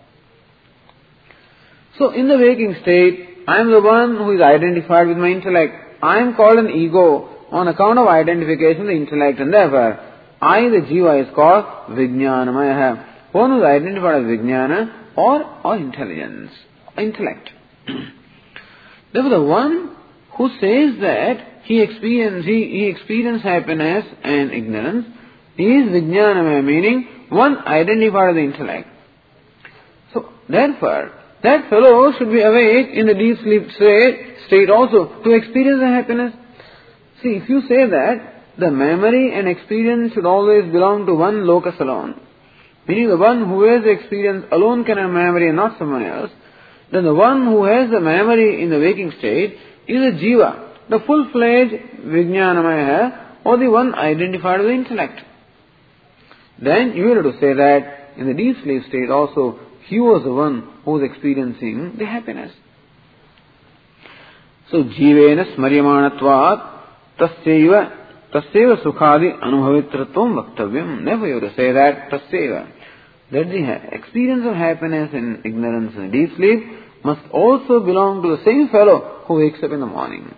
[SPEAKER 1] So in the waking state, I am the one who is identified with my intellect. I am called an ego on account of identification with the intellect, and therefore I, the Jiva, is called Vijnanamaya. One who is identified as Vijnana or, or intelligence, intellect. Therefore the one who says that he experienced, he, he experienced happiness and ignorance is Vijnanamaya, meaning one identified as the intellect. So therefore, that fellow should be awake in the deep sleep state, state also to experience the happiness. See, if you say that the memory and experience should always belong to one locus alone, meaning the one who has the experience alone can have memory and not someone else, then the one who has the memory in the waking state is a Jiva, the full-fledged Vijnanamaya, or the one identified with the intellect. Then you have to say that in the deep sleep state also, he was the one who was experiencing the happiness. So, Jivena smaryamanatvat tasyeva tasyeva sukhadi anubhavitratvam vaktavyam. Therefore you have to say that tasyeva, that the experience of happiness and ignorance in deep sleep must also belong to the same fellow who wakes up in the morning.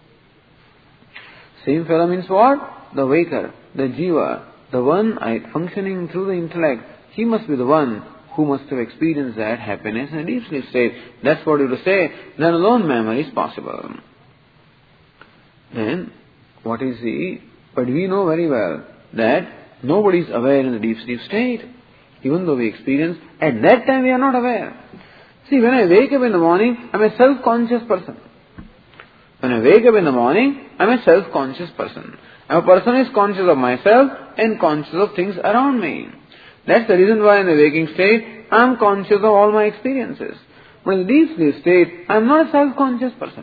[SPEAKER 1] Same fellow means what? The waker, the Jiva, the one functioning through the intellect. He must be the one who must have experienced that happiness in a deep sleep state. That's what you have to say. Then alone memory is possible. Then, what is the... But we know very well that nobody is aware in the deep sleep state. Even though we experience, at that time we are not aware. See, when I wake up in the morning, I am a self-conscious person. When I wake up in the morning, I am a self-conscious person. A person is conscious of myself and conscious of things around me. That's the reason why in the waking state, I am conscious of all my experiences. But in the deep sleep state, I am not a self-conscious person.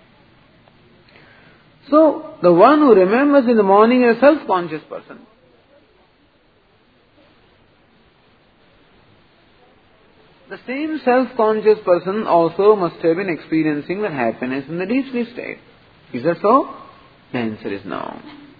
[SPEAKER 1] So, the one who remembers in the morning is a self-conscious person. the same self-conscious person also must have been experiencing that happiness in the deep sleep state. Is that so? The answer is no.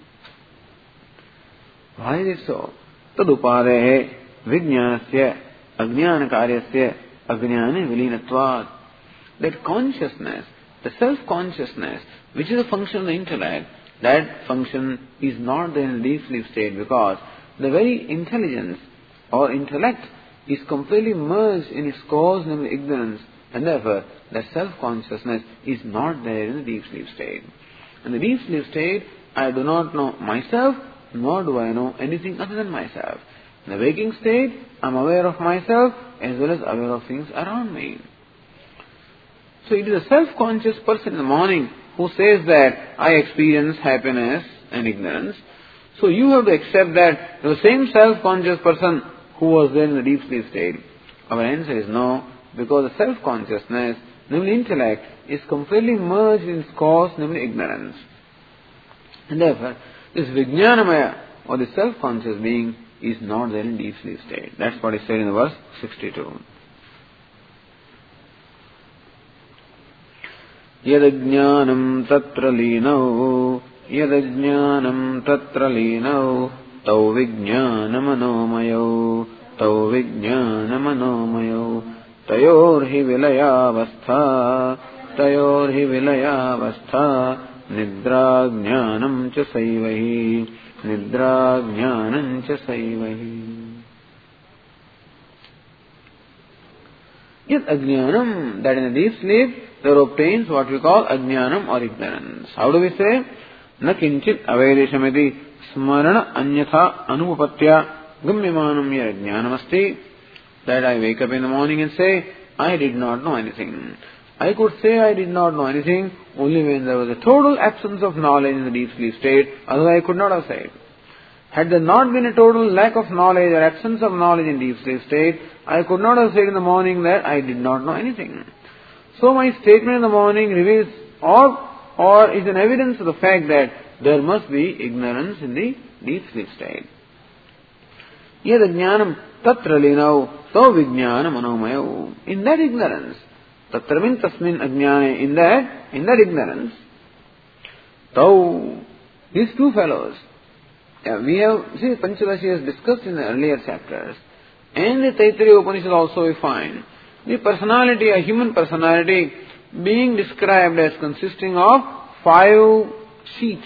[SPEAKER 1] Why is it so? Tadupadehe vijnanasya ajnana karyasya ajnane vilinatvat. That consciousness, the self-consciousness, which is a function of the intellect, that function is not there in the deep sleep state because the very intelligence or intellect is completely merged in its cause, namely ignorance, and therefore that self-consciousness is not there in the deep sleep state. In the deep sleep state, I do not know myself, nor do I know anything other than myself. In the waking state, I am aware of myself as well as aware of things around me. So it is a self-conscious person in the morning who says that I experience happiness and ignorance. So you have to accept that the same self-conscious person who was there in the deep sleep state. Our answer is no, because the self-consciousness, namely intellect, is completely merged in its cause, namely ignorance. And therefore, this Vijnanamaya, or the self-conscious being, is not there in deep sleep state. That's what is said in the verse sixty-two. Yadajnanam tatra linau, yadajnanam tatra linau, tau vijnanamanomayau, tau vijnanamanomayau, tayor hi vilayavastha, tayor hi vilayavastha, nidra jnanam cha saivahi, nidra jnanam cha saivahi. Yet ajnanam, that in the deep sleep, there obtains what we call ajnanam or ignorance. How do we say? Na kinchit avedeshamiti smarana anyatha anupapatya gamyamanam ya ajnanamasti. That I wake up in the morning and say, I did not know anything. I could say I did not know anything only when there was a total absence of knowledge in the deep sleep state, otherwise I could not have said. Had there not been a total lack of knowledge or absence of knowledge in deep sleep state, I could not have said in the morning that I did not know anything. So my statement in the morning reveals or, or is an evidence of the fact that there must be ignorance in the deep sleep state. Yad ajnanam tatra linau tau vijnanam anomayo. In that ignorance, tatra means tasmin ajnane, in that, in that ignorance, tau, these two fellows, yeah, we have, see, Panchadashi has discussed in the earlier chapters, and the Taittiriya Upanishad also we find, the personality, a human personality, being described as consisting of five sheets.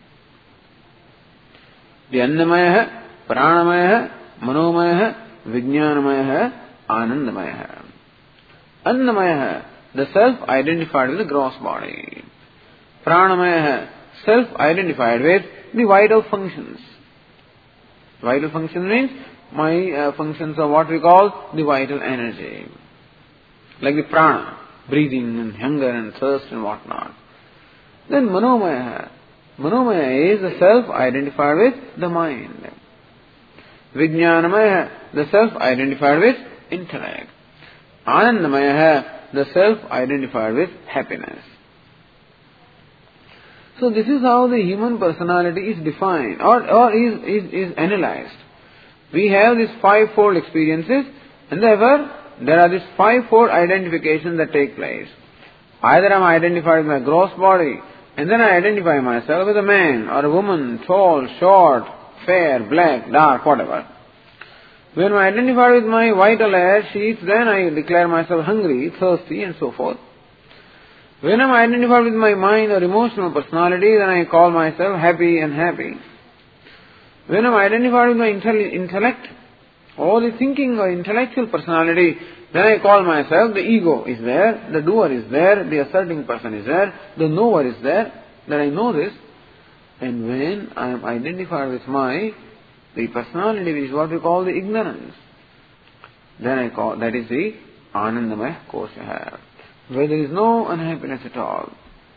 [SPEAKER 1] The Annamaya, Pranamaya, Manomaya, Vijnanamaya, Anandamaya. Annamaya, the self identified with the gross body. Pranamaya, self identified with the vital functions. Vital function means my uh, functions are what we call the vital energy. Like the prana, breathing and hunger and thirst and whatnot. Then Manomaya. Manomaya is the self identified with the mind. Vijnanamaya, the self identified with intellect. Anandamaya, the self identified with happiness. So this is how the human personality is defined or, or is, is, is analyzed. We have these five-fold experiences and therefore there are these five-fold identifications that take place. Either I am identified with my gross body and then I identify myself as a man or a woman, tall, short, fair, black, dark, whatever. When I identify with my vital air sheets, then I declare myself hungry, thirsty and so forth. When I am identified with my mind or emotional personality, then I call myself happy and happy. When I am identified with my intellect, or the thinking or intellectual personality, then I call myself the ego is there, the doer is there, the asserting person is there, the knower is there, then I know this. And when I am identified with my, the personality which is what we call the ignorance, then I call, that is the Anandamaya Kosha, where there is no unhappiness at all.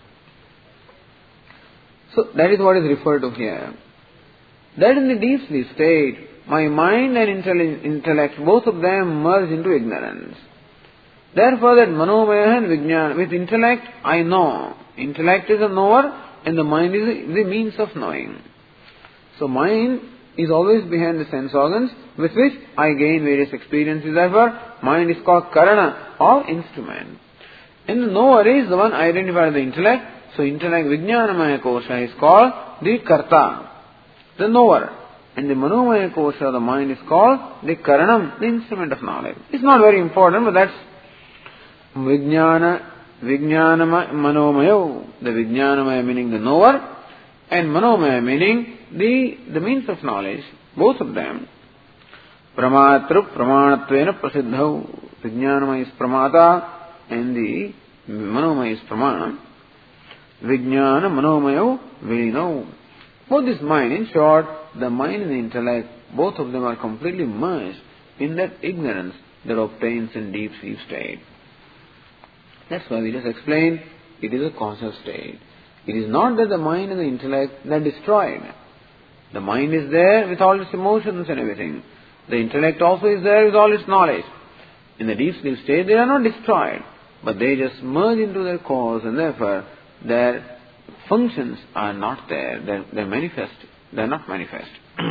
[SPEAKER 1] So that is what is referred to here. That in the deep sleep state, my mind and intellect, both of them merge into ignorance. Therefore that Manomaya and Vijnana, with intellect I know. Intellect is a knower and the mind is the means of knowing. So mind is always behind the sense organs with which I gain various experiences. Therefore, mind is called karana or instrument. And the knower is the one identified by the intellect. So intellect, Vijnanamaya Kosha, is called the karta, the knower. And the Manomaya Kosha, the mind, is called the karanam, the instrument of knowledge. It's not very important, but that's Vijnana, Vijnanama, Manomaya. The Vijnanamaya meaning the knower, and Manomaya meaning the, the means of knowledge, both of them. Pramatru Pramanatvena Prasiddhau. Vijnanamaya is Pramata and the Manomaya is Pramana. Vijnana Manomaya Vilino. Both this mind, in short, the mind and the intellect, both of them are completely merged in that ignorance that obtains in deep sleep state. That's why we just explained it is a conscious state. It is not that the mind and the intellect are destroyed. The mind is there with all its emotions and everything. The intellect also is there with all its knowledge. In the deep sleep state, they are not destroyed, but they just merge into their cause, and therefore their functions are not there. They're, they're manifest. They're not manifest.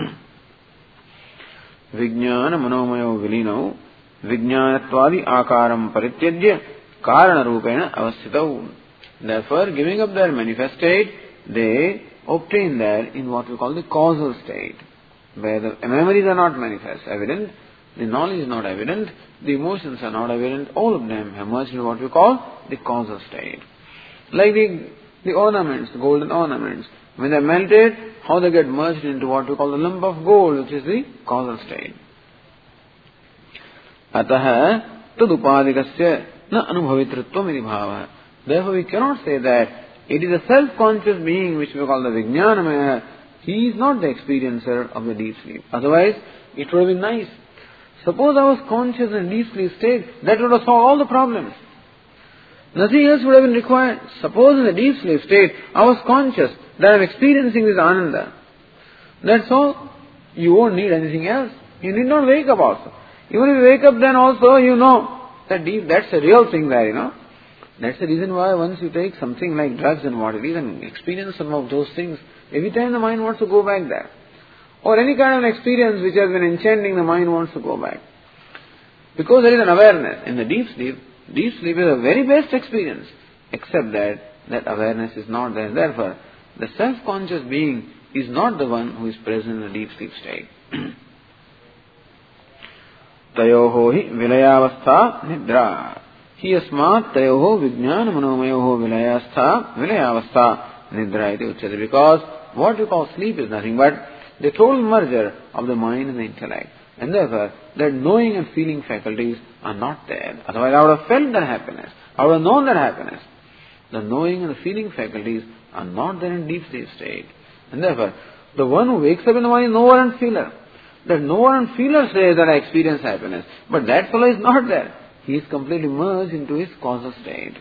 [SPEAKER 1] Vijnana Manomaya Vilino Vijnanatvadi Akaram Parityajya Karana Rupena Avasthitau. Therefore, giving up their manifest state, they obtain there in what we call the causal state, where the memories are not manifest, evident, the knowledge is not evident, the emotions are not evident, all of them have merged into what we call the causal state. Like the, the ornaments, the golden ornaments, when they are melted, how they get merged into what we call the lump of gold, which is the causal state. Ataha tadupadikasya na anubhavitritvam iti bhava. Therefore, we cannot say that it is a self-conscious being which we call the Vijnanamaya. He is not the experiencer of the deep sleep. Otherwise, it would have been nice. Suppose I was conscious in deep sleep state, that would have solved all the problems. Nothing else would have been required. Suppose in the deep sleep state, I was conscious that I am experiencing this Ananda. That's all. You won't need anything else. You need not wake up also. Even if you wake up, then also you know that deep, that's a real thing there, you know. That's the reason why once you take something like drugs and what it is and experience some of those things, every time the mind wants to go back there. Or any kind of an experience which has been enchanting, the mind wants to go back. Because there is an awareness. In the deep sleep, deep sleep is the very best experience, except that that awareness is not there. Therefore, the self-conscious being is not the one who is present in the deep sleep state. Tayoho hi vilayavastha nidra. Hiyasmat tayoho vijnana manomayoho vilayastha vilayavastha nidra iti uchyate. Because what you call sleep is nothing but the total merger of the mind and the intellect. And therefore, that knowing and feeling faculties are not there. Otherwise, I would have felt that happiness. I would have known that happiness. The knowing and the feeling faculties are not there in deep sleep state. And therefore, the one who wakes up in the morning is knower and feeler. The knower and feeler says that I experience happiness. But that fellow is not there. He is completely merged into his causal state.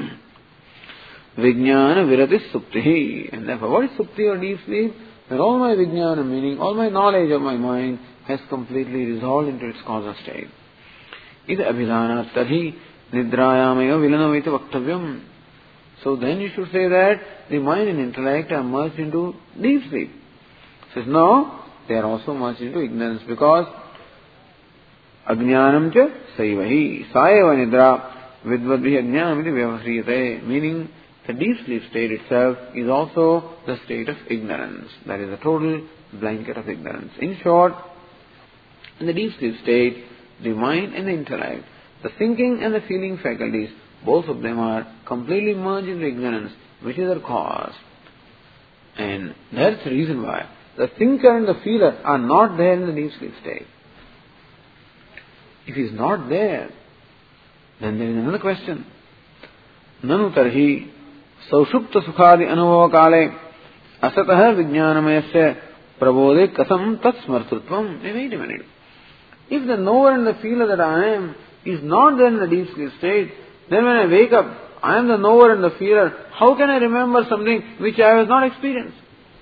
[SPEAKER 1] Vijnana virati suptihi. And therefore, what is supti or deep sleep? That all my vijnana, meaning all my knowledge of my mind, has completely resolved into its causal state. Ida abhidhana tadhi nidrayamaya vilanavita vaktavyam. So then you should say that the mind and intellect are merged into deep sleep. Says no, they are also merged into ignorance, because ajnanam cha saivahi saeva nidra vidvadvihi ajnanam iti vyavasriyate. Meaning the deep sleep state itself is also the state of ignorance. That is a total blanket of ignorance. In short, in the deep sleep state, the mind and the intellect, the thinking and the feeling faculties, both of them are completely merged into ignorance, which is their cause. And that's the reason why the thinker and the feeler are not there in the deep sleep state. If he is not there, then there is another question. Nanu tarhi saushupta sukhadi anubhava kale asatah vijnanamayasya prabodhe kasam tat smartrutvam. Wait a minute. If the knower and the feeler that I am is not there in the deep sleep state, then when I wake up, I am the knower and the feeler. How can I remember something which I have not experienced?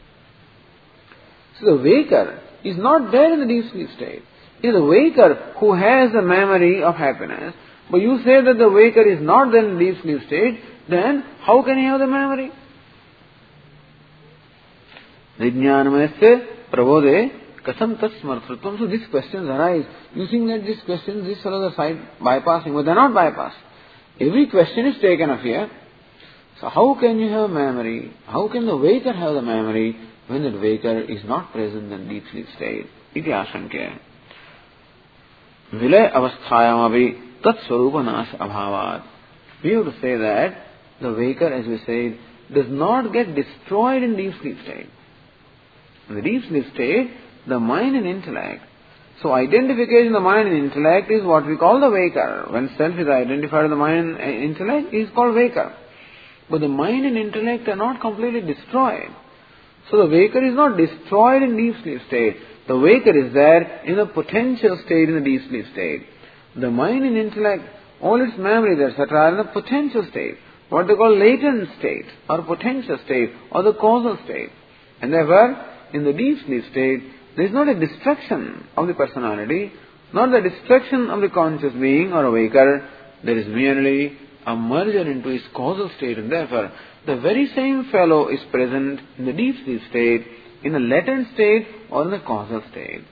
[SPEAKER 1] So the waker is not there in the deep sleep state. It is the waker who has the memory of happiness. But you say that the waker is not there in the deep sleep state, then how can he have the memory? Vijnanamayasya prabodhe Kasam tas smartritvam. So these questions arise. You think that these questions, these fellows are side bypassing, but they are not bypassed. Every question is taken up here. So how can you have memory? How can the waker have the memory when that waker is not present in deep sleep state? Iti ashankya. Vilay avasthayam abhi tat swarupa nasha abhavat. We have to say that the waker, as we said, does not get destroyed in deep sleep state. In the deep sleep state, the mind and intellect. So identification of the mind and intellect is what we call the waker. When self is identified with the mind and intellect, it is called waker. But the mind and intellect are not completely destroyed. So the waker is not destroyed in deep sleep state. The waker is there in a potential state in the deep sleep state. The mind and intellect, all its memories, et cetera, are in a potential state. What they call latent state, or potential state, or the causal state. And therefore, in the deep sleep state, there is not a destruction of the personality, not the destruction of the conscious being or awaker. There is merely a merger into his causal state, and therefore, the very same fellow is present in the deep sleep state, in a latent state or in the causal state.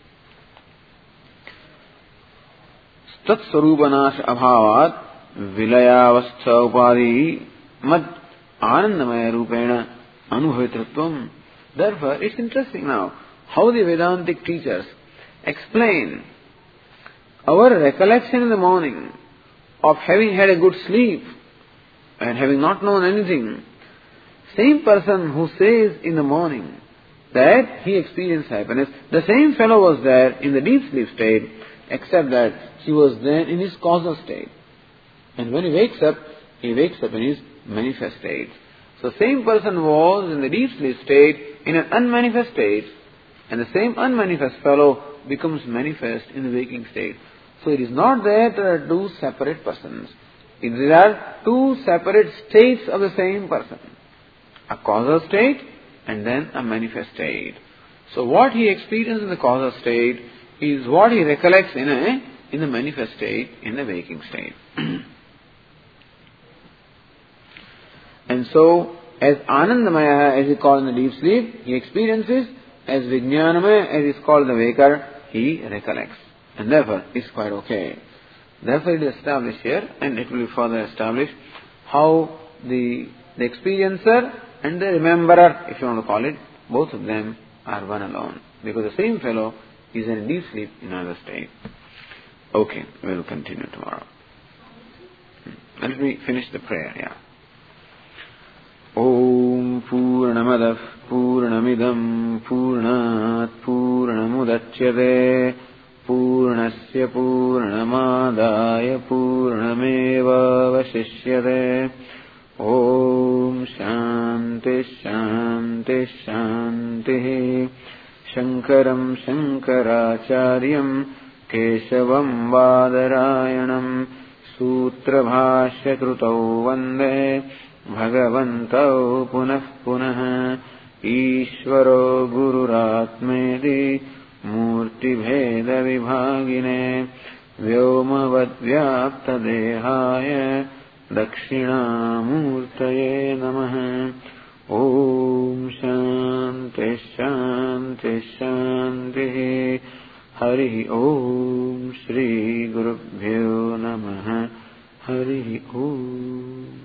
[SPEAKER 1] Tat sarupanash abhavat vilayavastha upadi mad anandamaya rupena anubhavitratvam. Therefore, it's interesting now how the Vedantic teachers explain our recollection in the morning of having had a good sleep and having not known anything. Same person who says in the morning that he experienced happiness, the same fellow was there in the deep sleep state, except that he was then in his causal state. And when he wakes up, he wakes up in his manifest state. So same person was in the deep sleep state in an unmanifest state, and the same unmanifest fellow becomes manifest in the waking state. So it is not that there are two separate persons. There are two separate states of the same person. A causal state and then a manifest state. So what he experiences in the causal state is what he recollects in a in the manifest state, in the waking state. And so, as Anandamaya, as he called in the deep sleep, he experiences, as Vijnanamaya, as is called the waker, he recollects. And therefore, it's quite okay. Therefore, it is established here, and it will be further established, how the, the experiencer and the rememberer, if you want to call it, both of them are one alone. Because the same fellow is in deep sleep in another state. Okay, we will continue tomorrow. Let me finish the prayer, yeah. Om Purnamadah Purnamidam Purnat Purnamudachyate Purnasya Purnamadaya Purnameva Vasishyate. Om Shanti Shanti Shanti. Shankaram Shankaracharyam Keshavam Vadarayanam Sutra Bhashya Krutau Vande Bhagavantau Punah Punah Ishvaro Gururatmedi Murti Bheda Vibhagine Vyomavad Vyapta Dehaya Dakshina Murtaye Namaha. Om Shanti Shanti Shanti. Hari Om Shri Gurubhyo Namaha. Hari Om.